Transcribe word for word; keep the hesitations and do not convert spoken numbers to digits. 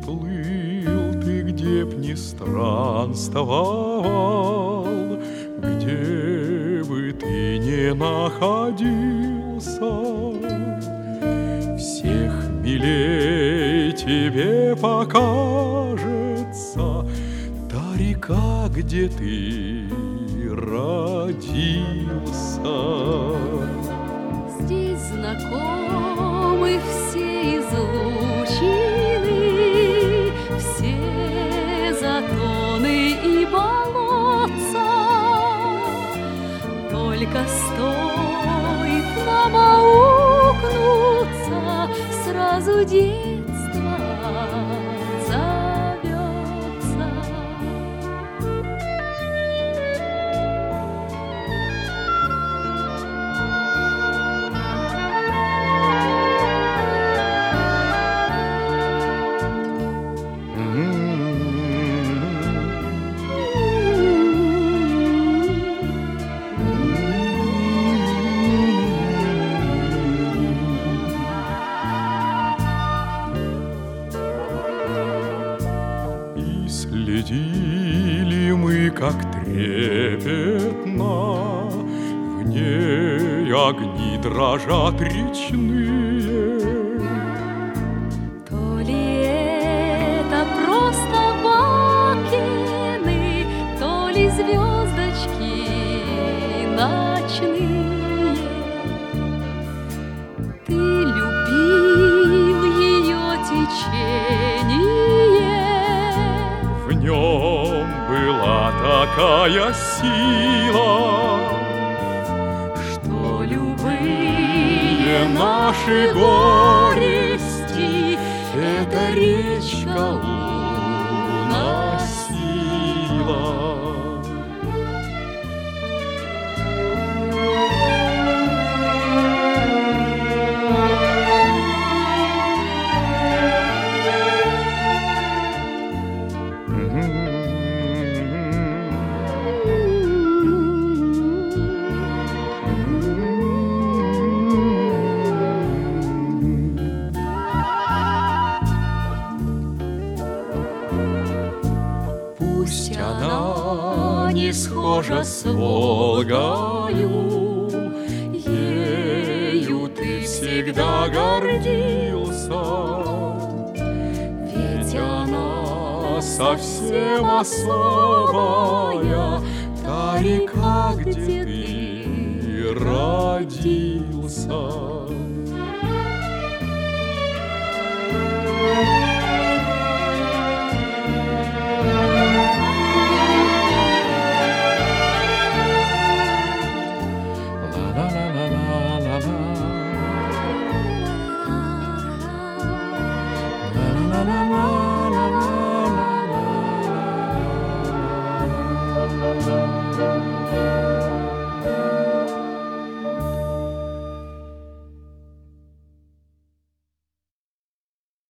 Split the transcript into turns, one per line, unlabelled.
плыл ты, где б ни странствовал, где бы ты ни находился, всех милей тебе покажется та река, где ты родился.
Здесь знакомы все излучины, все затоны и болотца. Только стоит нам аукнуться, сразу детство зовется.
Следили мы, как трепетно в ней огни дрожат речные.
То ли это просто бакины, то ли звездочки ночные. Ты любил ее течение,
В нем была такая сила,
что любые
наши горести эта речка уносила. Пусть она не схожа с Волгою, ею ты всегда гордился, ведь она совсем особая, та река, где ты родился.